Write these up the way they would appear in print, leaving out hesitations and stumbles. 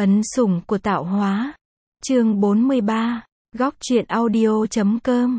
Ấn sủng của tạo hóa. Chương 43. Góc truyện audio.com.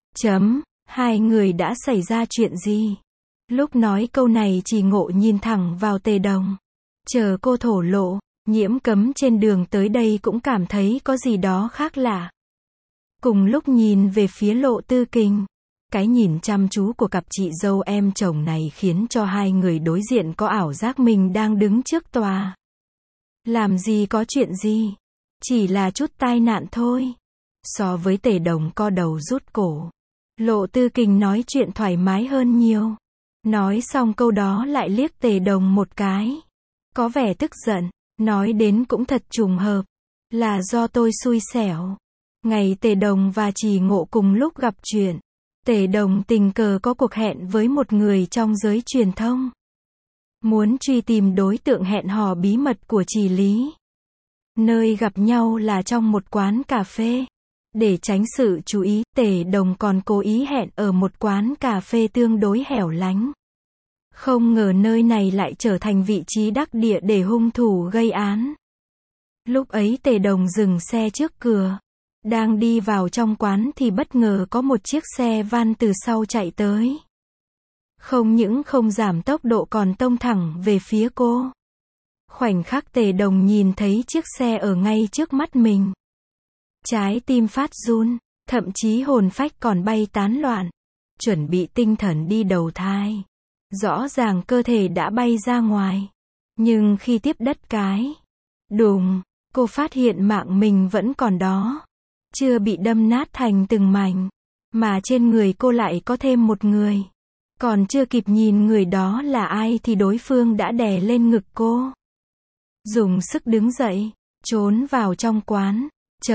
Hai người đã xảy ra chuyện gì? Lúc nói câu này Trì Ngộ nhìn thẳng vào Tề Đồng. Chờ cô thổ lộ, Nhiễm Cấm trên đường tới đây cũng cảm thấy có gì đó khác lạ. Cùng lúc nhìn về phía Lộ Tư Kình, cái nhìn chăm chú của cặp chị dâu em chồng này khiến cho hai người đối diện có ảo giác mình đang đứng trước tòa. Làm gì có chuyện gì? Chỉ là chút tai nạn thôi. So với Tề Đồng co đầu rút cổ, Lộ Tư Kình nói chuyện thoải mái hơn nhiều. Nói xong câu đó lại liếc Tề Đồng một cái. Có vẻ tức giận, nói đến cũng thật trùng hợp. Là do tôi xui xẻo. Ngày Tề Đồng và Trì Ngộ cùng lúc gặp chuyện, Tề Đồng tình cờ có cuộc hẹn với một người trong giới truyền thông. Muốn truy tìm đối tượng hẹn hò bí mật của Trì Lý. Nơi gặp nhau là trong một quán cà phê. Để tránh sự chú ý, Tề Đồng còn cố ý hẹn ở một quán cà phê tương đối hẻo lánh. Không ngờ nơi này lại trở thành vị trí đắc địa để hung thủ gây án. Lúc ấy Tề Đồng dừng xe trước cửa. Đang đi vào trong quán thì bất ngờ có một chiếc xe van từ sau chạy tới. Không những không giảm tốc độ còn tông thẳng về phía cô. Khoảnh khắc Tề Đồng nhìn thấy chiếc xe ở ngay trước mắt mình, trái tim phát run, thậm chí hồn phách còn bay tán loạn. Chuẩn bị tinh thần đi đầu thai. Rõ ràng cơ thể đã bay ra ngoài. Nhưng khi tiếp đất cái đùng, cô phát hiện mạng mình vẫn còn đó. Chưa bị đâm nát thành từng mảnh. Mà trên người cô lại có thêm một người. Còn chưa kịp nhìn người đó là ai thì đối phương đã đè lên ngực cô. Dùng sức đứng dậy, trốn vào trong quán.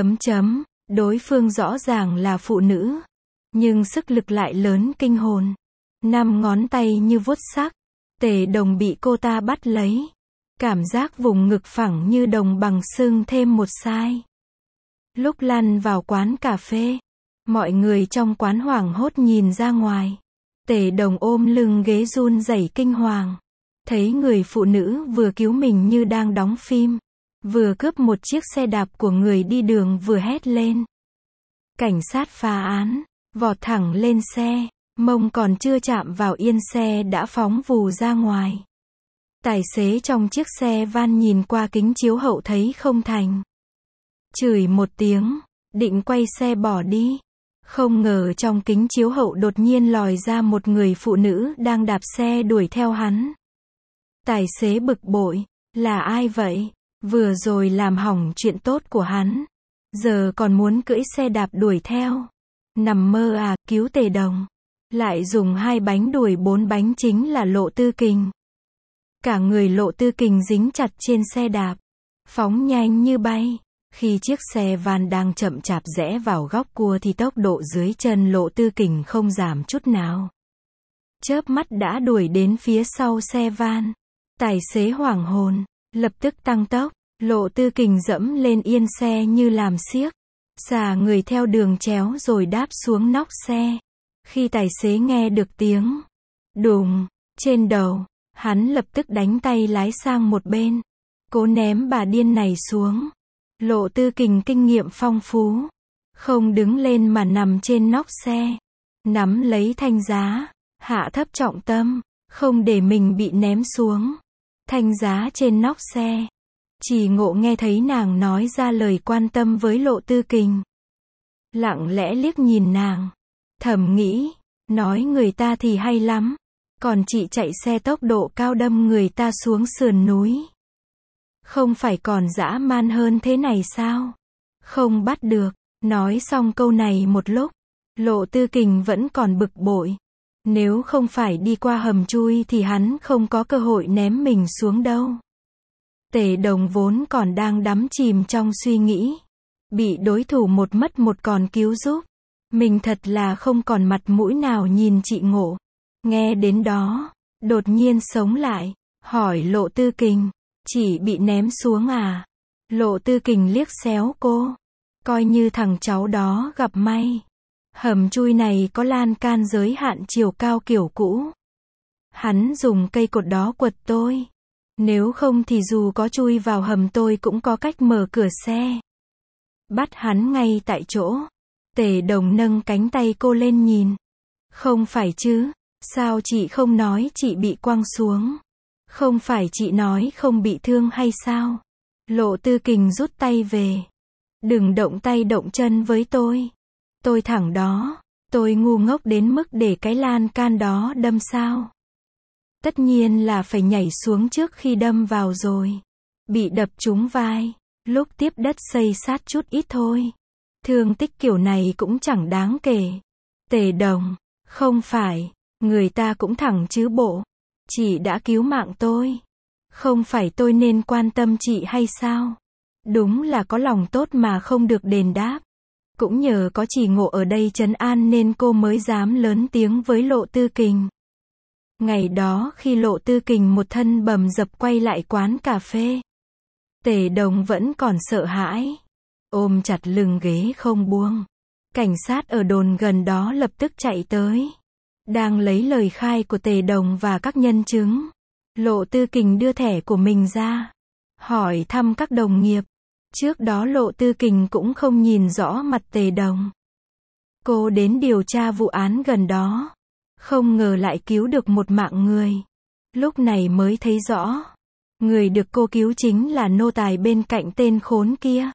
Đối phương rõ ràng là phụ nữ. Nhưng sức lực lại lớn kinh hồn. 5 ngón tay như vuốt sắc. Tề Đồng bị cô ta bắt lấy. Cảm giác vùng ngực phẳng như đồng bằng sưng thêm một sai. Lúc lăn vào quán cà phê, mọi người trong quán hoảng hốt nhìn ra ngoài. Tề Đồng ôm lưng ghế run rẩy kinh hoàng. Thấy người phụ nữ vừa cứu mình như đang đóng phim. Vừa cướp một chiếc xe đạp của người đi đường vừa hét lên. Cảnh sát phá án, vọt thẳng lên xe, mông còn chưa chạm vào yên xe đã phóng vù ra ngoài. Tài xế trong chiếc xe van nhìn qua kính chiếu hậu thấy không thành. Chửi một tiếng, định quay xe bỏ đi. Không ngờ trong kính chiếu hậu đột nhiên lòi ra một người phụ nữ đang đạp xe đuổi theo hắn. Tài xế bực bội, là ai vậy? Vừa rồi làm hỏng chuyện tốt của hắn. Giờ còn muốn cưỡi xe đạp đuổi theo. Nằm mơ à, cứu Tề Đồng. Lại dùng 2 bánh đuổi 4 bánh chính là Lộ Tư Kình. Cả người Lộ Tư Kình dính chặt trên xe đạp. Phóng nhanh như bay. Khi chiếc xe van đang chậm chạp rẽ vào góc cua thì tốc độ dưới chân Lộ Tư Kình không giảm chút nào. Chớp mắt đã đuổi đến phía sau xe van. Tài xế hoảng hồn, lập tức tăng tốc. Lộ Tư Kình dẫm lên yên xe như làm xiếc. Xà người theo đường chéo rồi đáp xuống nóc xe. Khi tài xế nghe được tiếng đùng trên đầu, hắn lập tức đánh tay lái sang một bên. Cố ném bà điên này xuống. Lộ Tư Kình kinh nghiệm phong phú. Không đứng lên mà nằm trên nóc xe. Nắm lấy thanh giá. Hạ thấp trọng tâm. Không để mình bị ném xuống. Thanh giá trên nóc xe. Trì Ngộ nghe thấy nàng nói ra lời quan tâm với Lộ Tư Kình. Lặng lẽ liếc nhìn nàng. Thầm nghĩ. Nói người ta thì hay lắm. Còn chị chạy xe tốc độ cao đâm người ta xuống sườn núi. Không phải còn dã man hơn thế này sao? Không bắt được. Nói xong câu này một lúc. Lộ Tư Kình vẫn còn bực bội. Nếu không phải đi qua hầm chui thì hắn không có cơ hội ném mình xuống đâu. Tề Đồng vốn còn đang đắm chìm trong suy nghĩ. Bị đối thủ một mất một còn cứu giúp. Mình thật là không còn mặt mũi nào nhìn chị Ngộ. Nghe đến đó, đột nhiên sống lại. Hỏi Lộ Tư Kình. Chỉ bị ném xuống à? Lộ Tư Kình liếc xéo cô. Coi như thằng cháu đó gặp may. Hầm chui này có lan can giới hạn chiều cao kiểu cũ. Hắn dùng cây cột đó quật tôi. Nếu không thì dù có chui vào hầm tôi cũng có cách mở cửa xe. Bắt hắn ngay tại chỗ. Tề Đồng nâng cánh tay cô lên nhìn. Không phải chứ, sao chị không nói chị bị quăng xuống? Không phải chị nói không bị thương hay sao? Lộ Tư Kình rút tay về. Đừng động tay động chân với tôi. Tôi thẳng đó. Tôi ngu ngốc đến mức để cái lan can đó đâm sao? Tất nhiên là phải nhảy xuống trước khi đâm vào rồi. Bị đập trúng vai. Lúc tiếp đất xây sát chút ít thôi. Thương tích kiểu này cũng chẳng đáng kể. Tề Đồng, không phải, người ta cũng thẳng chứ bộ. Chị đã cứu mạng tôi. Không phải tôi nên quan tâm chị hay sao? Đúng là có lòng tốt mà không được đền đáp. Cũng nhờ có chị Ngộ ở đây trấn an nên cô mới dám lớn tiếng với Lộ Tư Kình. Ngày đó khi Lộ Tư Kình một thân bầm dập quay lại quán cà phê, Tề Đồng vẫn còn sợ hãi, ôm chặt lưng ghế không buông. Cảnh sát ở đồn gần đó lập tức chạy tới, đang lấy lời khai của Tề Đồng và các nhân chứng. Lộ Tư Kình đưa thẻ của mình ra, hỏi thăm các đồng nghiệp. Trước đó Lộ Tư Kình cũng không nhìn rõ mặt Tề Đồng. Cô đến điều tra vụ án gần đó, không ngờ lại cứu được một mạng người. Lúc này mới thấy rõ, người được cô cứu chính là nô tài bên cạnh tên khốn kia.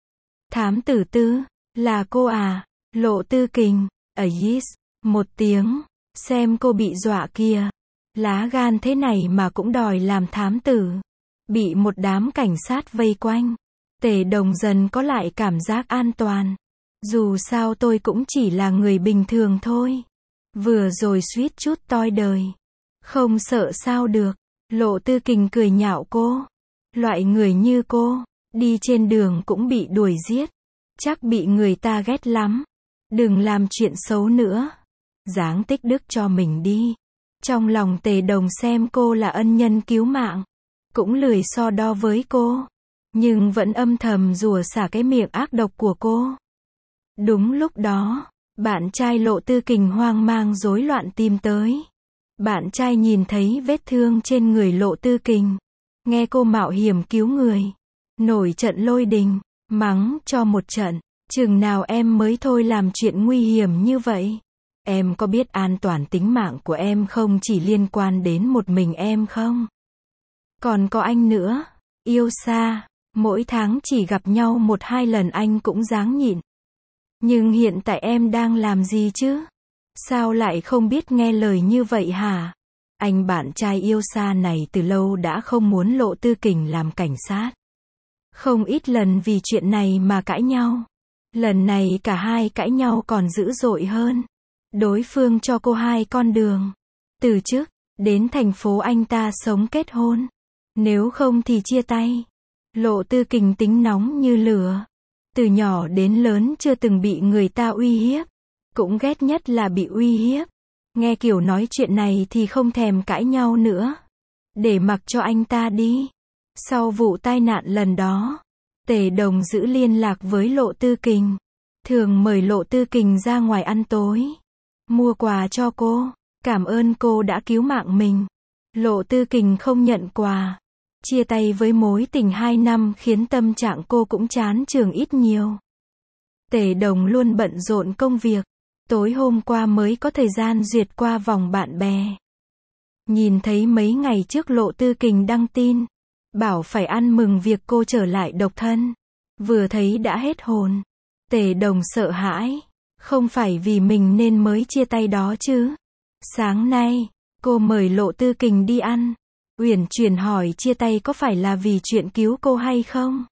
Thám tử Tư, là cô à? Lộ Tư Kình, yes, một tiếng, xem cô bị dọa kìa. Lá gan thế này mà cũng đòi làm thám tử. Bị một đám cảnh sát vây quanh. Tề Đồng dần có lại cảm giác an toàn. Dù sao tôi cũng chỉ là người bình thường thôi. Vừa rồi suýt chút toi đời. Không sợ sao được. Lộ Tư Kình cười nhạo cô. Loại người như cô, đi trên đường cũng bị đuổi giết. Chắc bị người ta ghét lắm. Đừng làm chuyện xấu nữa. Giáng tích đức cho mình đi. Trong lòng Tề Đồng xem cô là ân nhân cứu mạng. Cũng lười so đo với cô. Nhưng vẫn âm thầm rủa xả cái miệng ác độc của cô. Đúng lúc đó, bạn trai Lộ Tư Kình hoang mang rối loạn tìm tới. Bạn trai nhìn thấy vết thương trên người Lộ Tư Kình. Nghe cô mạo hiểm cứu người. Nổi trận lôi đình, mắng cho một trận. Chừng nào em mới thôi làm chuyện nguy hiểm như vậy? Em có biết an toàn tính mạng của em không chỉ liên quan đến một mình em không? Còn có anh nữa. Yêu xa, mỗi tháng chỉ gặp nhau 1-2 lần anh cũng ráng nhịn. Nhưng hiện tại em đang làm gì chứ? Sao lại không biết nghe lời như vậy hả? Anh bạn trai yêu xa này từ lâu đã không muốn Lộ Tư Kình làm cảnh sát. Không ít lần vì chuyện này mà cãi nhau. Lần này cả hai cãi nhau còn dữ dội hơn. Đối phương cho cô 2 con đường. Từ chức, đến thành phố anh ta sống kết hôn. Nếu không thì chia tay. Lộ Tư Kình tính nóng như lửa. Từ nhỏ đến lớn chưa từng bị người ta uy hiếp. Cũng ghét nhất là bị uy hiếp. Nghe kiểu nói chuyện này thì không thèm cãi nhau nữa. Để mặc cho anh ta đi. Sau vụ tai nạn lần đó, Tề Đồng giữ liên lạc với Lộ Tư Kình. Thường mời Lộ Tư Kình ra ngoài ăn tối. Mua quà cho cô. Cảm ơn cô đã cứu mạng mình. Lộ Tư Kình không nhận quà. Chia tay với mối tình 2 năm khiến tâm trạng cô cũng chán chường ít nhiều. Tề Đồng luôn bận rộn công việc. Tối hôm qua mới có thời gian duyệt qua vòng bạn bè. Nhìn thấy mấy ngày trước Lộ Tư Kình đăng tin. Bảo phải ăn mừng việc cô trở lại độc thân. Vừa thấy đã hết hồn. Tề Đồng sợ hãi. Không phải vì mình nên mới chia tay đó chứ. Sáng nay, cô mời Lộ Tư Kình đi ăn. Uyển chuyển hỏi chia tay có phải là vì chuyện cứu cô hay không?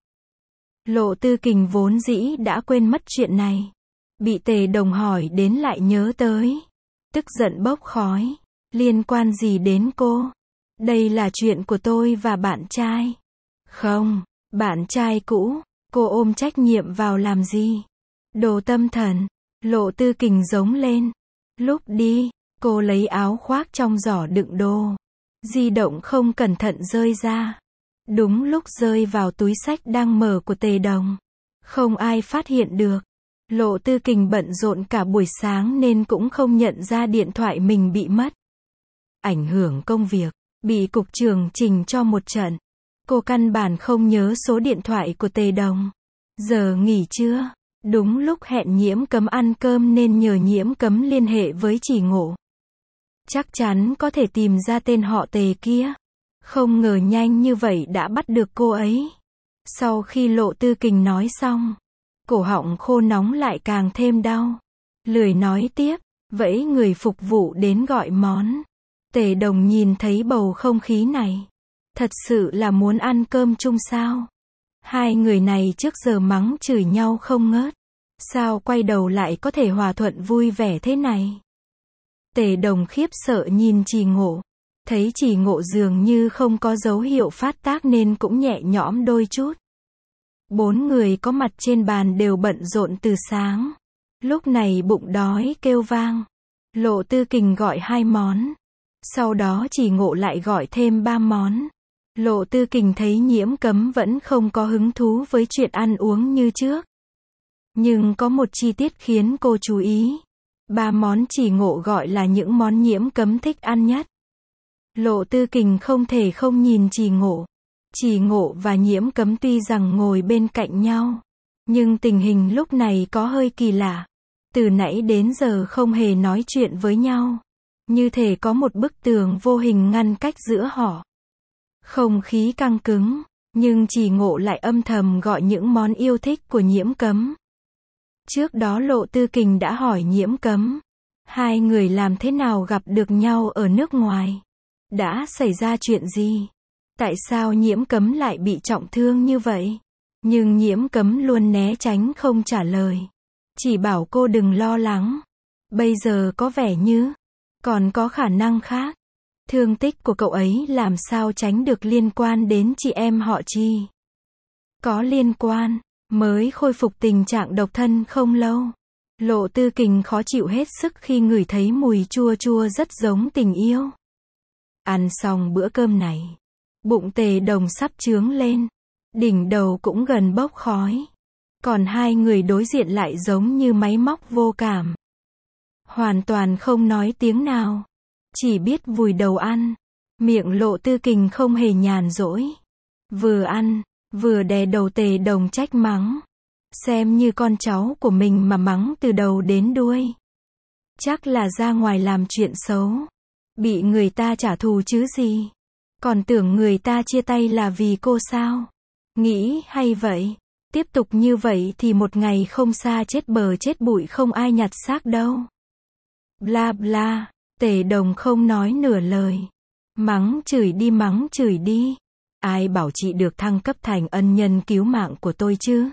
Lộ Tư Kình vốn dĩ đã quên mất chuyện này. Bị Tề Đồng hỏi đến lại nhớ tới. Tức giận bốc khói. Liên quan gì đến cô? Đây là chuyện của tôi và bạn trai. Không, bạn trai cũ. Cô ôm trách nhiệm vào làm gì? Đồ tâm thần. Lộ Tư Kình giống lên. Lúc đi, cô lấy áo khoác trong giỏ đựng đồ. Di động không cẩn thận rơi ra. Đúng lúc rơi vào túi xách đang mở của Tề Đồng. Không ai phát hiện được. Lộ Tư Kình bận rộn cả buổi sáng nên cũng không nhận ra điện thoại mình bị mất. Ảnh hưởng công việc, Bị cục trưởng chỉnh cho một trận. Cô căn bản không nhớ số điện thoại của Tề Đồng. Giờ nghỉ trưa. Đúng lúc hẹn Nhiễm Cấm ăn cơm nên nhờ Nhiễm Cấm liên hệ với Chỉ Ngộ. Chắc chắn có thể tìm ra tên họ Tề kia. Không ngờ nhanh như vậy đã bắt được cô ấy. Sau khi Lộ Tư Kình nói xong, cổ họng khô nóng lại càng thêm đau. Lười nói tiếp, vẫy người phục vụ đến gọi món. Tề Đồng nhìn thấy bầu không khí này. Thật sự là muốn ăn cơm chung sao? Hai người này trước giờ mắng chửi nhau không ngớt. Sao quay đầu lại có thể hòa thuận vui vẻ thế này? Tề Đồng khiếp sợ nhìn Chỉ Ngộ. Thấy Chỉ Ngộ dường như không có dấu hiệu phát tác nên cũng nhẹ nhõm đôi chút. Bốn người có mặt trên bàn đều bận rộn từ sáng. Lúc này bụng đói kêu vang. Lộ Tư Kình gọi 2 món. Sau đó Chỉ Ngộ lại gọi thêm 3 món. Lộ Tư Kình thấy Nhiễm Cấm vẫn không có hứng thú với chuyện ăn uống như trước. Nhưng có một chi tiết khiến cô chú ý. 3 món Chỉ Ngộ gọi là những món Nhiễm Cấm thích ăn nhất. Lộ Tư Kình không thể không nhìn Chỉ Ngộ. Chỉ Ngộ và Nhiễm Cấm tuy rằng ngồi bên cạnh nhau, nhưng tình hình lúc này có hơi kỳ lạ. Từ nãy đến giờ không hề nói chuyện với nhau. Như thể có một bức tường vô hình ngăn cách giữa họ. Không khí căng cứng, nhưng Chỉ Ngộ lại âm thầm gọi những món yêu thích của Nhiễm Cấm. Trước đó Lộ Tư Kình đã hỏi Nhiễm Cấm, hai người làm thế nào gặp được nhau ở nước ngoài? Đã xảy ra chuyện gì? Tại sao Nhiễm Cấm lại bị trọng thương như vậy? Nhưng Nhiễm Cấm luôn né tránh không trả lời. Chỉ bảo cô đừng lo lắng. Bây giờ có vẻ như còn có khả năng khác. Thương tích của cậu ấy làm sao tránh được liên quan đến chị em họ Chi? Có liên quan, mới khôi phục tình trạng độc thân không lâu. Lộ Tư Kình khó chịu hết sức khi ngửi thấy mùi chua chua rất giống tình yêu. Ăn xong bữa cơm này, bụng Tề Đồng sắp chướng lên, đỉnh đầu cũng gần bốc khói. Còn hai người đối diện lại giống như máy móc vô cảm. Hoàn toàn không nói tiếng nào. Chỉ biết vùi đầu ăn. Miệng Lộ Tư Kình không hề nhàn rỗi. Vừa ăn, vừa đè đầu Tề Đồng trách mắng. Xem như con cháu của mình mà mắng từ đầu đến đuôi. Chắc là ra ngoài làm chuyện xấu. Bị người ta trả thù chứ gì. Còn tưởng người ta chia tay là vì cô sao? Nghĩ hay vậy? Tiếp tục như vậy thì một ngày không xa chết bờ chết bụi không ai nhặt xác đâu. Bla bla. Tề Đồng không nói nửa lời. Mắng chửi đi. Ai bảo chị được thăng cấp thành ân nhân cứu mạng của tôi chứ?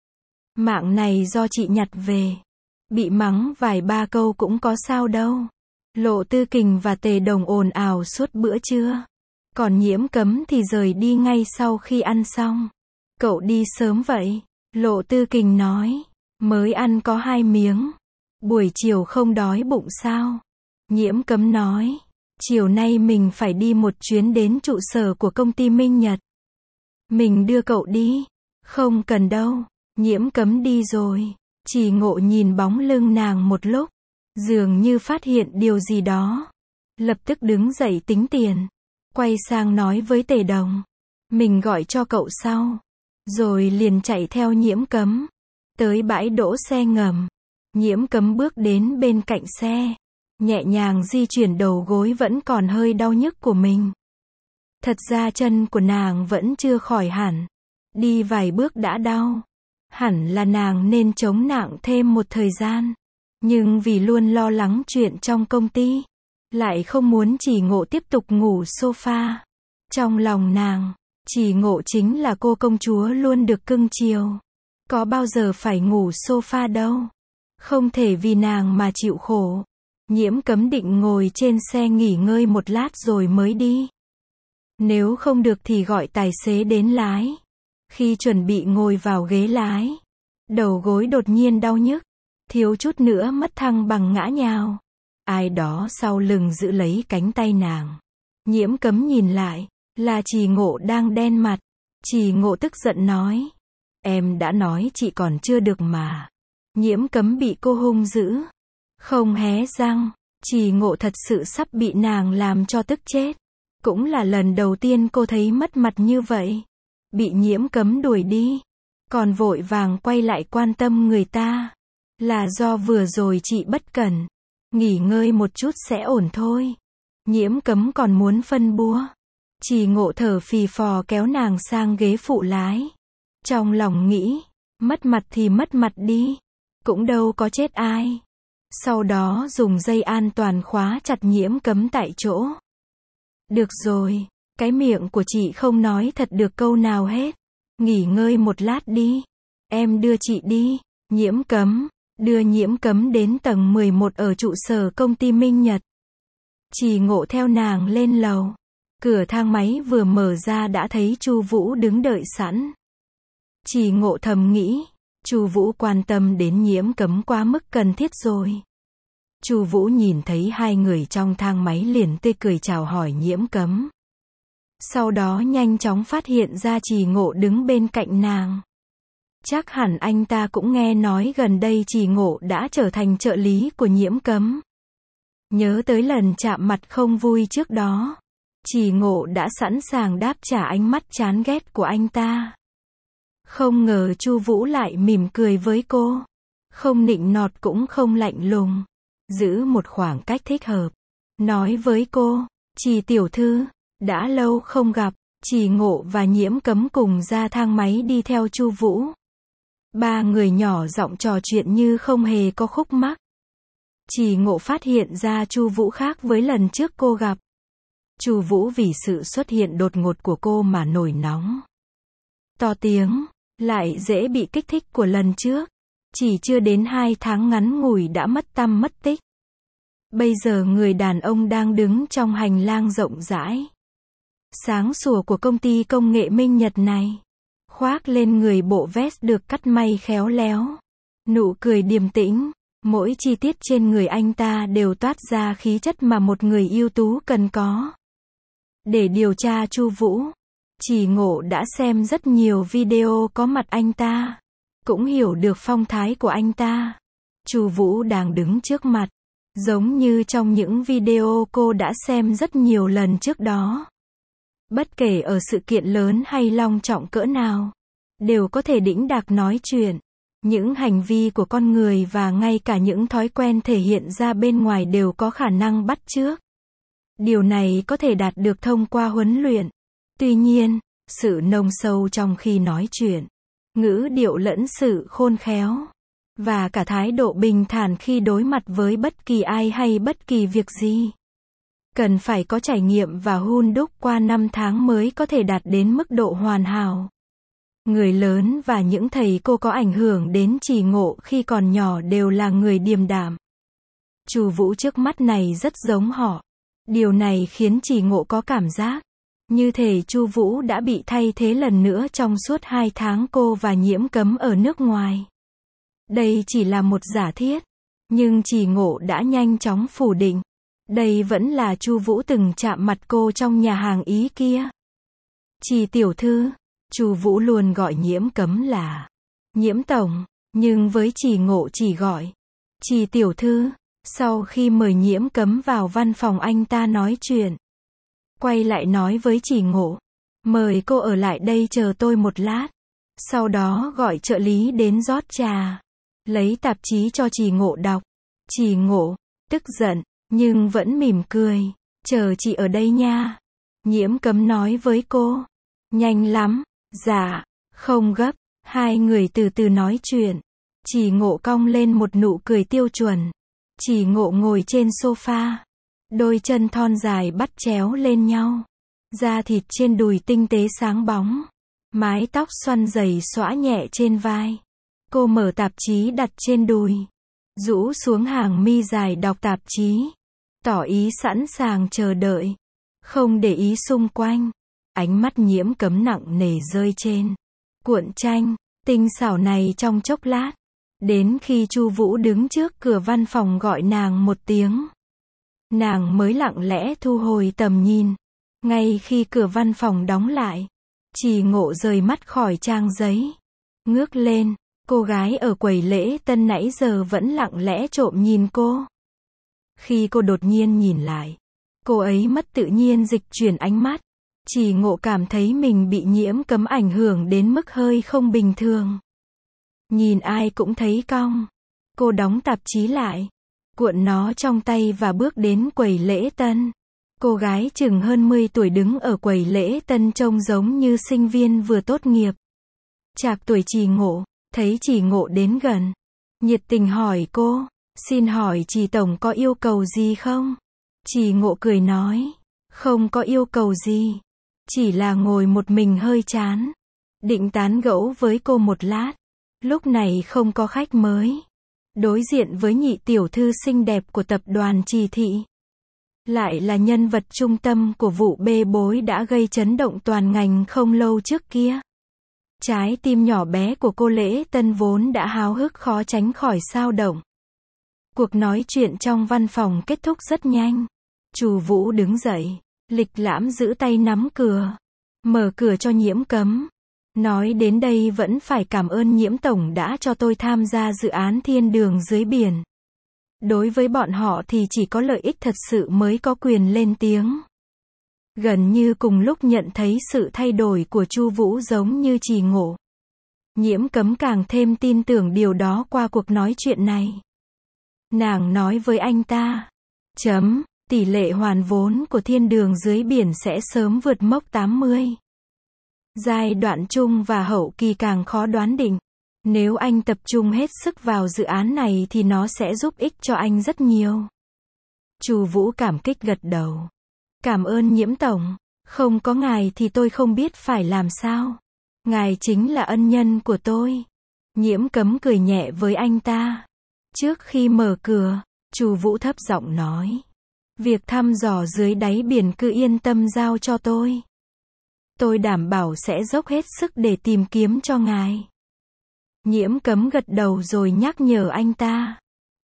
Mạng này do chị nhặt về. Bị mắng vài ba câu cũng có sao đâu. Lộ Tư Kình và Tề Đồng ồn ào suốt bữa trưa. Còn Nhiễm Cấm thì rời đi ngay sau khi ăn xong. Cậu đi sớm vậy? Lộ Tư Kình nói. Mới ăn có 2 miếng. Buổi chiều không đói bụng sao? Nhiễm Cấm nói. Chiều nay mình phải đi một chuyến đến trụ sở của công ty Minh Nhật. Mình đưa cậu đi. Không cần đâu. Nhiễm Cấm đi rồi. Chỉ Ngộ nhìn bóng lưng nàng một lúc. Dường như phát hiện điều gì đó. Lập tức đứng dậy tính tiền. Quay sang nói với Tề Đồng. Mình gọi cho cậu sau. Rồi liền chạy theo Nhiễm Cấm. Tới bãi đỗ xe ngầm. Nhiễm Cấm bước đến bên cạnh xe. Nhẹ nhàng di chuyển đầu gối vẫn còn hơi đau nhức của mình. Thật ra chân của nàng vẫn chưa khỏi hẳn. Đi vài bước đã đau. Hẳn là nàng nên chống nặng thêm một thời gian. Nhưng vì luôn lo lắng chuyện trong công ty. Lại không muốn Chỉ Ngộ tiếp tục ngủ sofa. Trong lòng nàng, Chỉ Ngộ chính là cô công chúa luôn được cưng chiều. Có bao giờ phải ngủ sofa đâu. Không thể vì nàng mà chịu khổ. Nhiễm Cấm định ngồi trên xe nghỉ ngơi một lát rồi mới đi. Nếu không được thì gọi tài xế đến lái. Khi chuẩn bị ngồi vào ghế lái, đầu gối đột nhiên đau nhức. Thiếu chút nữa mất thăng bằng ngã nhào. Ai đó sau lưng giữ lấy cánh tay nàng. Nhiễm Cấm nhìn lại, là Chỉ Ngộ đang đen mặt. Chỉ Ngộ tức giận nói. Em đã nói chị còn chưa được mà. Nhiễm Cấm bị cô hung dữ. Không hé răng. Chỉ Ngộ thật sự sắp bị nàng làm cho tức chết. Cũng là lần đầu tiên cô thấy mất mặt như vậy. Bị Nhiễm Cấm đuổi đi. Còn vội vàng quay lại quan tâm người ta. Là do vừa rồi chị bất cẩn. Nghỉ ngơi một chút sẽ ổn thôi. Nhiễm Cấm còn muốn phân bua. Trì Ngộ thở phì phò kéo nàng sang ghế phụ lái. Trong lòng nghĩ, mất mặt thì mất mặt đi. Cũng đâu có chết ai. Sau đó dùng dây an toàn khóa chặt Nhiễm Cấm tại chỗ. Được rồi, cái miệng của chị không nói thật được câu nào hết. Nghỉ ngơi một lát đi. Em đưa chị đi. Nhiễm Cấm, đưa Nhiễm Cấm đến tầng 11 ở trụ sở công ty Minh Nhật. Trì Ngộ theo nàng lên lầu. Cửa thang máy vừa mở ra đã thấy Chu Vũ đứng đợi sẵn. Trì Ngộ thầm nghĩ, Chu Vũ quan tâm đến Nhiễm Cấm quá mức cần thiết rồi. Chu Vũ nhìn thấy hai người trong thang máy liền tươi cười chào hỏi Nhiễm Cấm. Sau đó nhanh chóng phát hiện ra Trì Ngộ đứng bên cạnh nàng. Chắc hẳn anh ta cũng nghe nói gần đây Trì Ngộ đã trở thành trợ lý của Nhiễm Cấm. Nhớ tới lần chạm mặt không vui trước đó, Trì Ngộ đã sẵn sàng đáp trả ánh mắt chán ghét của anh ta. Không ngờ Chu Vũ lại mỉm cười với cô. Không nịnh nọt cũng không lạnh lùng. Giữ một khoảng cách thích hợp. Nói với cô, Trì tiểu thư, đã lâu không gặp. Trì Ngộ và Nhiễm Cấm cùng ra thang máy đi theo Chu Vũ. Ba người nhỏ giọng trò chuyện như không hề có khúc mắc. Trì Ngộ phát hiện ra Chu Vũ khác với lần trước cô gặp. Chu Vũ vì sự xuất hiện đột ngột của cô mà nổi nóng. To tiếng, lại dễ bị kích thích của lần trước. Chỉ chưa đến 2 tháng ngắn ngủi đã mất tăm mất tích. Bây giờ người đàn ông đang đứng trong hành lang rộng rãi, sáng sủa của công ty công nghệ Minh Nhật này. Khoác lên người bộ vest được cắt may khéo léo. Nụ cười điềm tĩnh. Mỗi chi tiết trên người anh ta đều toát ra khí chất mà một người ưu tú cần có. Để điều tra Chu Vũ, Trì Ngộ đã xem rất nhiều video có mặt anh ta. Cũng hiểu được phong thái của anh ta. Chu Vũ đang đứng trước mặt. Giống như trong những video cô đã xem rất nhiều lần trước đó. Bất kể ở sự kiện lớn hay long trọng cỡ nào, đều có thể đĩnh đạc nói chuyện. Những hành vi của con người và ngay cả những thói quen thể hiện ra bên ngoài đều có khả năng bắt chước. Điều này có thể đạt được thông qua huấn luyện. Tuy nhiên, sự nông sâu trong khi nói chuyện, ngữ điệu lẫn sự khôn khéo, và cả thái độ bình thản khi đối mặt với bất kỳ ai hay bất kỳ việc gì, cần phải có trải nghiệm và hun đúc qua 5 tháng mới có thể đạt đến mức độ hoàn hảo. Người lớn và những thầy cô có ảnh hưởng đến Trì Ngộ khi còn nhỏ đều là người điềm đạm. Chu Vũ trước mắt này rất giống họ. Điều này khiến Trì Ngộ có cảm giác như thể Chu Vũ đã bị thay thế lần nữa trong suốt 2 tháng cô và Nhiễm Cấm ở nước ngoài. Đây chỉ là một giả thiết, nhưng Trì Ngộ đã nhanh chóng phủ định. Đây vẫn là Chu Vũ từng chạm mặt cô trong nhà hàng Ý kia. Trì tiểu thư, Chu Vũ luôn gọi Nhiễm Cấm là Nhiễm tổng, nhưng với Trì Ngộ chỉ gọi Trì tiểu thư. Sau khi mời Nhiễm Cấm vào văn phòng anh ta nói chuyện, quay lại nói với Trì Ngộ, mời cô ở lại đây chờ tôi một lát. Sau đó gọi trợ lý đến rót trà, lấy tạp chí cho Trì Ngộ đọc. Trì Ngộ tức giận, nhưng vẫn mỉm cười, chờ chị ở đây nha. Nhiễm Cấm nói với cô, nhanh lắm. Dạ, không gấp. Hai người từ từ nói chuyện. Trì Ngộ cong lên một nụ cười tiêu chuẩn. Trì Ngộ ngồi trên sofa, đôi chân thon dài bắt chéo lên nhau, da thịt trên đùi tinh tế sáng bóng, mái tóc xoăn dày xõa nhẹ trên vai. Cô mở tạp chí đặt trên đùi, rũ xuống hàng mi dài đọc tạp chí, tỏ ý sẵn sàng chờ đợi, không để ý xung quanh. Ánh mắt Nhiễm Cấm nặng nề rơi trên cuộn tranh tinh xảo này trong chốc lát, đến khi Chu Vũ đứng trước cửa văn phòng gọi nàng một tiếng, nàng mới lặng lẽ thu hồi tầm nhìn. Ngay khi cửa văn phòng đóng lại, Trì Ngộ rời mắt khỏi trang giấy, ngước lên. Cô gái ở quầy lễ tân nãy giờ vẫn lặng lẽ trộm nhìn cô. Khi cô đột nhiên nhìn lại, Cô ấy mất tự nhiên dịch chuyển ánh mắt. Chỉ Ngộ cảm thấy mình bị Nhiễm Cấm ảnh hưởng đến mức hơi không bình thường. Nhìn ai cũng thấy cong. Cô đóng tạp chí lại, cuộn nó trong tay và bước đến quầy lễ tân. Cô gái chừng hơn 10 tuổi đứng ở quầy lễ tân trông giống như sinh viên vừa tốt nghiệp. Trạc tuổi Chỉ Ngộ, thấy Chỉ Ngộ đến gần, nhiệt tình hỏi cô, xin hỏi Chỉ tổng có yêu cầu gì không? Chỉ Ngộ cười nói, không có yêu cầu gì, chỉ là ngồi một mình hơi chán. Định tán gẫu với cô một lát. Lúc này không có khách mới. Đối diện với nhị tiểu thư xinh đẹp của tập đoàn Trì Thị. Lại là nhân vật trung tâm của vụ bê bối đã gây chấn động toàn ngành không lâu trước kia. Trái tim nhỏ bé của cô lễ tân vốn đã háo hức khó tránh khỏi xao động. Cuộc nói chuyện trong văn phòng kết thúc rất nhanh. Chu Vũ đứng dậy, lịch lãm giữ tay nắm cửa, mở cửa cho Nhiễm Cấm. Nói đến đây vẫn phải cảm ơn Nhiễm tổng đã cho tôi tham gia dự án thiên đường dưới biển. Đối với bọn họ thì chỉ có lợi ích thật sự mới có quyền lên tiếng. Gần như cùng lúc nhận thấy sự thay đổi của Chu Vũ giống như Chỉ Ngộ. Nhiễm Cấm càng thêm tin tưởng điều đó qua cuộc nói chuyện này. Nàng nói với anh ta, tỷ lệ hoàn vốn của thiên đường dưới biển sẽ sớm vượt mốc 80. Giai đoạn trung và hậu kỳ càng khó đoán định. Nếu anh tập trung hết sức vào dự án này thì nó sẽ giúp ích cho anh rất nhiều. Chu Vũ cảm kích gật đầu. Cảm ơn Nhiễm tổng, không có ngài thì tôi không biết phải làm sao. Ngài chính là ân nhân của tôi. Nhiễm Cấm cười nhẹ với anh ta. Trước khi mở cửa, Chu Vũ thấp giọng nói, việc thăm dò dưới đáy biển cứ yên tâm giao cho tôi. Tôi đảm bảo sẽ dốc hết sức để tìm kiếm cho ngài. Nhiễm Cấm gật đầu rồi nhắc nhở anh ta.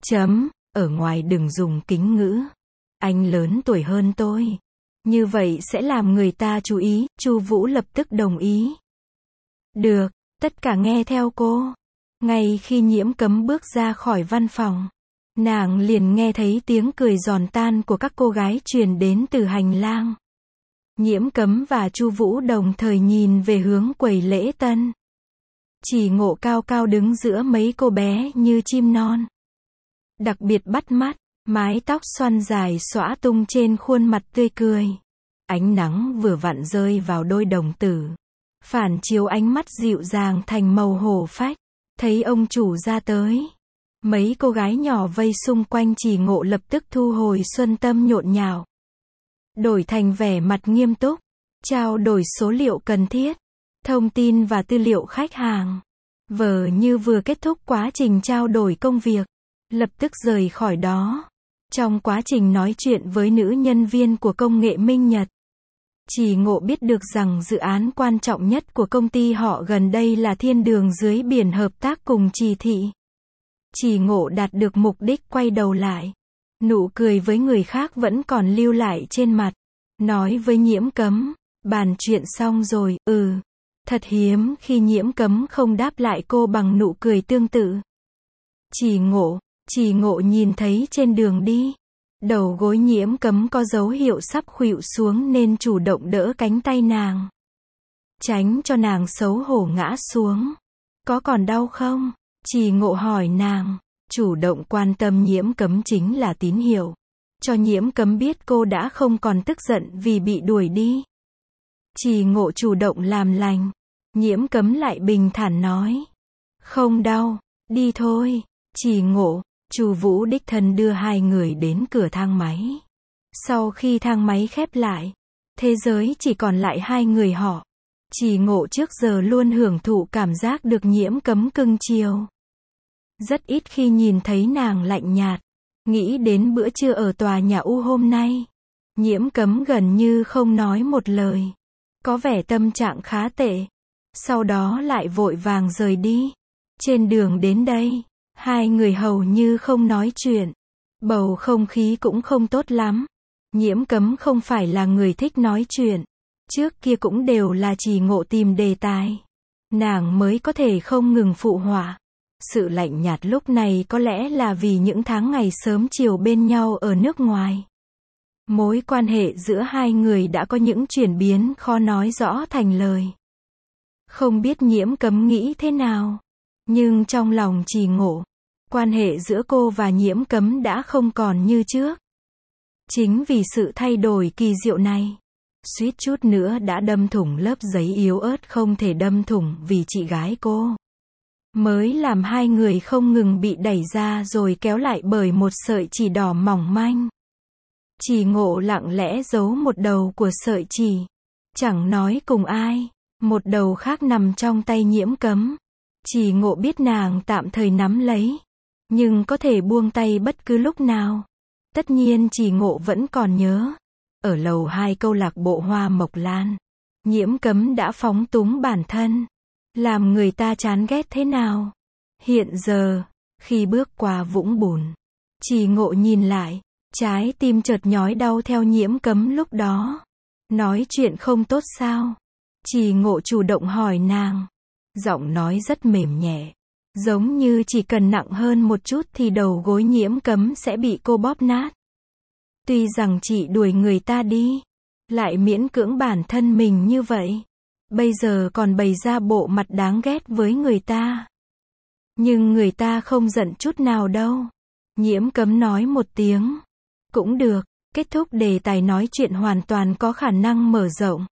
Ở ngoài đừng dùng kính ngữ. Anh lớn tuổi hơn tôi. Như vậy sẽ làm người ta chú ý. Chu Vũ lập tức đồng ý. Được, tất cả nghe theo cô. Ngay khi Nhiễm Cấm bước ra khỏi văn phòng, nàng liền nghe thấy tiếng cười giòn tan của các cô gái truyền đến từ hành lang. Nhiễm Cấm và Chu Vũ đồng thời nhìn về hướng quầy lễ tân. Chỉ Ngộ cao cao đứng giữa mấy cô bé như chim non. Đặc biệt bắt mắt, mái tóc xoăn dài xõa tung trên khuôn mặt tươi cười. Ánh nắng vừa vặn rơi vào đôi đồng tử, phản chiếu ánh mắt dịu dàng thành màu hổ phách. Thấy ông chủ ra tới, mấy cô gái nhỏ vây xung quanh Chỉ Ngộ lập tức thu hồi xuân tâm nhộn nhạo, đổi thành vẻ mặt nghiêm túc, trao đổi số liệu cần thiết, thông tin và tư liệu khách hàng. Vờ như vừa kết thúc quá trình trao đổi công việc, lập tức rời khỏi đó. Trong quá trình nói chuyện với nữ nhân viên của công nghệ Minh Nhật, Chỉ Ngộ biết được rằng dự án quan trọng nhất của công ty họ gần đây là thiên đường dưới biển hợp tác cùng Trì Thị. Chỉ Ngộ đạt được mục đích quay đầu lại. Nụ cười với người khác vẫn còn lưu lại trên mặt. Nói với Nhiễm Cấm, bàn chuyện xong rồi, Thật hiếm khi Nhiễm Cấm không đáp lại cô bằng nụ cười tương tự. Chỉ Ngộ nhìn thấy trên đường đi, đầu gối Nhiễm Cấm có dấu hiệu sắp khuỵu xuống nên chủ động đỡ cánh tay nàng, tránh cho nàng xấu hổ ngã xuống. Có còn đau không? Chỉ Ngộ hỏi nàng. Chủ động quan tâm Nhiễm Cấm chính là tín hiệu cho Nhiễm Cấm biết cô đã không còn tức giận vì bị đuổi đi. Chỉ Ngộ chủ động làm lành. Nhiễm Cấm lại bình thản nói, không đau, đi thôi. Chỉ Ngộ, Chu Vũ đích thân đưa hai người đến cửa thang máy. Sau khi thang máy khép lại, thế giới chỉ còn lại hai người họ. Chỉ Ngộ trước giờ luôn hưởng thụ cảm giác được Nhiễm Cấm cưng chiều. Rất ít khi nhìn thấy nàng lạnh nhạt. Nghĩ đến bữa trưa ở tòa nhà U hôm nay, Nhiễm Cấm gần như không nói một lời. Có vẻ tâm trạng khá tệ. Sau đó lại vội vàng rời đi. Trên đường đến đây, hai người hầu như không nói chuyện. Bầu không khí cũng không tốt lắm. Nhiễm Cấm không phải là người thích nói chuyện. Trước kia cũng đều là Chỉ Ngộ tìm đề tài, nàng mới có thể không ngừng phụ họa. Sự lạnh nhạt lúc này có lẽ là vì những tháng ngày sớm chiều bên nhau ở nước ngoài. Mối quan hệ giữa hai người đã có những chuyển biến khó nói rõ thành lời. Không biết Nhiễm Cấm nghĩ thế nào, nhưng trong lòng Trì Ngộ, quan hệ giữa cô và Nhiễm Cấm đã không còn như trước. Chính vì sự thay đổi kỳ diệu này, suýt chút nữa đã đâm thủng lớp giấy yếu ớt không thể đâm thủng vì chị gái cô, mới làm hai người không ngừng bị đẩy ra rồi kéo lại bởi một sợi chỉ đỏ mỏng manh. Trì Ngộ lặng lẽ giấu một đầu của sợi chỉ, chẳng nói cùng ai, một đầu khác nằm trong tay Nhiễm Cấm. Trì Ngộ biết nàng tạm thời nắm lấy, nhưng có thể buông tay bất cứ lúc nào. Tất nhiên Trì Ngộ vẫn còn nhớ, ở lầu 2 câu lạc bộ Hoa Mộc Lan, Nhiễm Cấm đã phóng túng bản thân, làm người ta chán ghét thế nào. Hiện giờ, khi bước qua vũng bùn, Trì Ngộ nhìn lại, trái tim chợt nhói đau theo Nhiễm Cấm lúc đó. Nói chuyện không tốt sao? Trì Ngộ chủ động hỏi nàng. Giọng nói rất mềm nhẹ, giống như chỉ cần nặng hơn một chút thì đầu gối Nhiễm Cấm sẽ bị cô bóp nát. Tuy rằng chị đuổi người ta đi, lại miễn cưỡng bản thân mình như vậy, bây giờ còn bày ra bộ mặt đáng ghét với người ta. Nhưng người ta không giận chút nào đâu. Nhiễm Cấm nói một tiếng. Cũng được, kết thúc đề tài nói chuyện hoàn toàn có khả năng mở rộng.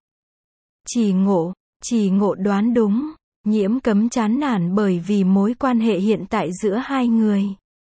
Trì Ngộ đoán đúng. Nhiễm Cấm chán nản bởi vì mối quan hệ hiện tại giữa hai người.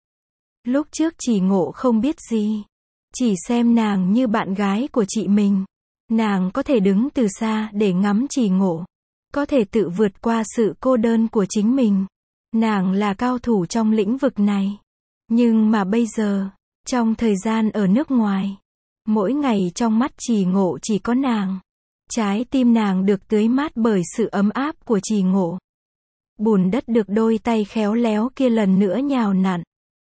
Lúc trước Trì Ngộ không biết gì, chỉ xem nàng như bạn gái của chị mình. Nàng có thể đứng từ xa để ngắm Trì Ngộ, có thể tự vượt qua sự cô đơn của chính mình. Nàng là cao thủ trong lĩnh vực này. Nhưng mà bây giờ, trong thời gian ở nước ngoài, mỗi ngày trong mắt Trì Ngộ chỉ có nàng. Trái tim nàng được tưới mát bởi sự ấm áp của Trì Ngộ. Bùn đất được đôi tay khéo léo kia lần nữa nhào nặn.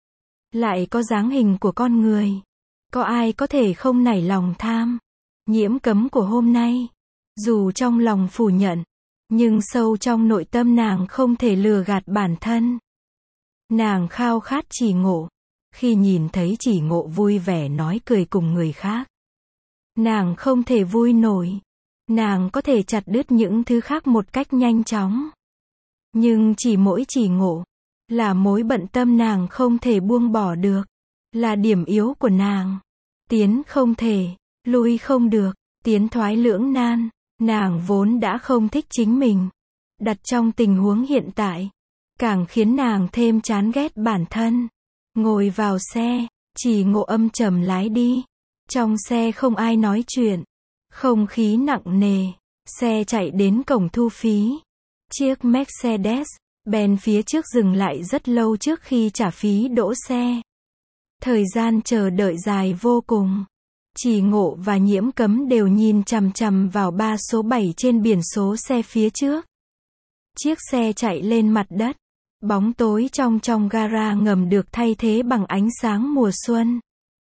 Lại có dáng hình của con người. Có ai có thể không nảy lòng tham? Nhiễm Cấm của hôm nay, dù trong lòng phủ nhận, nhưng sâu trong nội tâm nàng không thể lừa gạt bản thân. Nàng khao khát Trì Ngộ. Khi nhìn thấy Trì Ngộ vui vẻ nói cười cùng người khác, nàng không thể vui nổi. Nàng có thể chặt đứt những thứ khác một cách nhanh chóng. Nhưng chỉ mỗi Trì Ngộ là mối bận tâm nàng không thể buông bỏ được. Là điểm yếu của nàng. Tiến không thể, lui không được, tiến thoái lưỡng nan. Nàng vốn đã không thích chính mình. Đặt trong tình huống hiện tại, càng khiến nàng thêm chán ghét bản thân. Ngồi vào xe, Trì Ngộ âm trầm lái đi. Trong xe không ai nói chuyện. Không khí nặng nề. Xe chạy đến cổng thu phí. Chiếc Mercedes-Benz phía trước dừng lại rất lâu trước khi trả phí đỗ xe. Thời gian chờ đợi dài vô cùng. Trì Ngộ và Nhiễm Cấm đều nhìn chằm chằm vào 3 số 7 trên biển số xe phía trước. Chiếc xe chạy lên mặt đất. Bóng tối trong gara ngầm được thay thế bằng ánh sáng mùa xuân.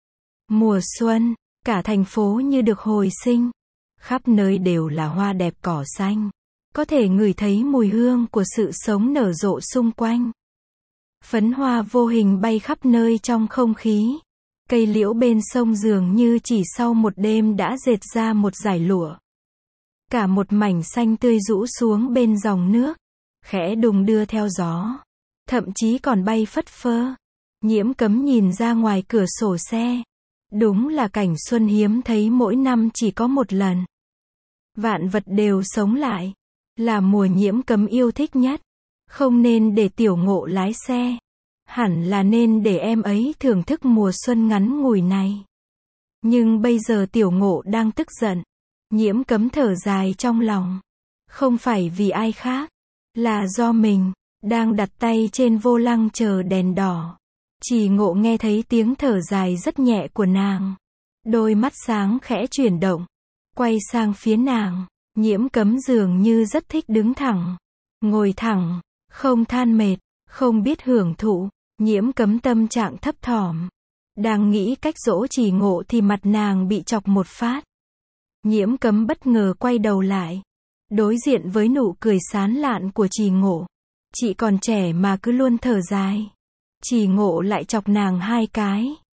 Mùa xuân, cả thành phố như được hồi sinh. Khắp nơi đều là hoa đẹp cỏ xanh. Có thể ngửi thấy mùi hương của sự sống nở rộ xung quanh. Phấn hoa vô hình bay khắp nơi trong không khí. Cây liễu bên sông dường như chỉ sau một đêm đã dệt ra một dải lụa. Cả một mảnh xanh tươi rũ xuống bên dòng nước, khẽ đung đưa theo gió. Thậm chí còn bay phất phơ. Nhiễm Cấm nhìn ra ngoài cửa sổ xe. Đúng là cảnh xuân hiếm thấy mỗi năm chỉ có một lần. Vạn vật đều sống lại. Là mùa Nhiễm Cấm yêu thích nhất. Không nên để Tiểu Ngộ lái xe. Hẳn là nên để em ấy thưởng thức mùa xuân ngắn ngủi này. Nhưng bây giờ Tiểu Ngộ đang tức giận. Nhiễm Cấm thở dài trong lòng. Không phải vì ai khác. Là do mình. Đang đặt tay trên vô lăng chờ đèn đỏ. Trì Ngộ nghe thấy tiếng thở dài rất nhẹ của nàng. Đôi mắt sáng khẽ chuyển động. Quay sang phía nàng. Nhiễm Cấm dường như rất thích đứng thẳng. Ngồi thẳng. Không than mệt. Không biết hưởng thụ. Nhiễm Cấm tâm trạng thấp thỏm. Đang nghĩ cách dỗ Trì Ngộ thì mặt nàng bị chọc một phát. Nhiễm Cấm bất ngờ quay đầu lại. Đối diện với nụ cười sán lạn của Trì Ngộ. Chị còn trẻ mà cứ luôn thở dài. Trì Ngộ lại chọc nàng 2 cái.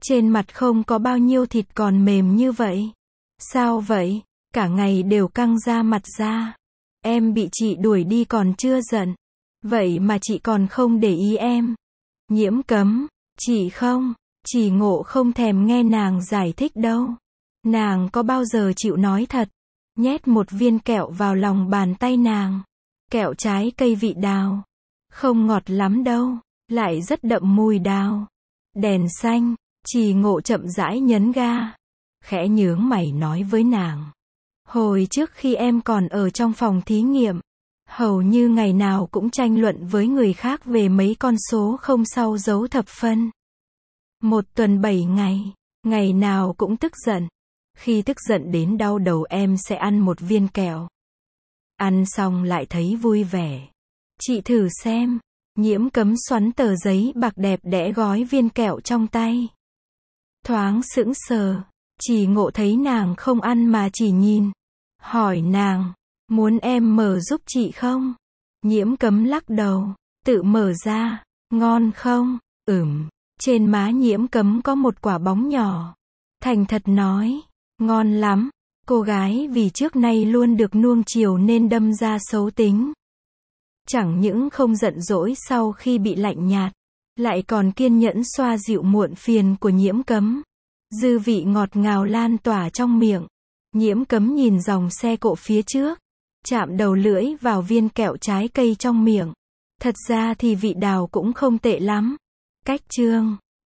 Trên mặt không có bao nhiêu thịt còn mềm như vậy. Sao vậy? Cả ngày đều căng da mặt ra. Em bị chị đuổi đi còn chưa giận. Vậy mà chị còn không để ý em. Nhiễm Cấm, chị không. Chỉ Ngộ không thèm nghe nàng giải thích đâu. Nàng có bao giờ chịu nói thật. Nhét một viên kẹo vào lòng bàn tay nàng. Kẹo trái cây vị đào. Không ngọt lắm đâu, lại rất đậm mùi đào. Đèn xanh, Chỉ Ngộ chậm rãi nhấn ga. Khẽ nhướng mày nói với nàng. Hồi trước khi em còn ở trong phòng thí nghiệm, hầu như ngày nào cũng tranh luận với người khác về mấy con số không sau dấu thập phân. Một tuần 7 ngày, ngày nào cũng tức giận. Khi tức giận đến đau đầu em sẽ ăn một viên kẹo. Ăn xong lại thấy vui vẻ. Chị thử xem. Nhiễm Cấm xoắn tờ giấy bạc đẹp đẽ gói viên kẹo trong tay. Thoáng sững sờ. Chỉ Ngộ thấy nàng không ăn mà chỉ nhìn. Hỏi nàng, muốn em mở giúp chị không? Nhiễm Cấm lắc đầu, tự mở ra. Ngon không? Trên má Nhiễm Cấm có một quả bóng nhỏ. Thành thật nói, ngon lắm. Cô gái vì trước nay luôn được nuông chiều nên đâm ra xấu tính. Chẳng những không giận dỗi sau khi bị lạnh nhạt, lại còn kiên nhẫn xoa dịu muộn phiền của Nhiễm Cấm. Dư vị ngọt ngào lan tỏa trong miệng. Nhiễm Cấm nhìn dòng xe cộ phía trước, chạm đầu lưỡi vào viên kẹo trái cây trong miệng. Thật ra thì vị đào cũng không tệ lắm. Cách chương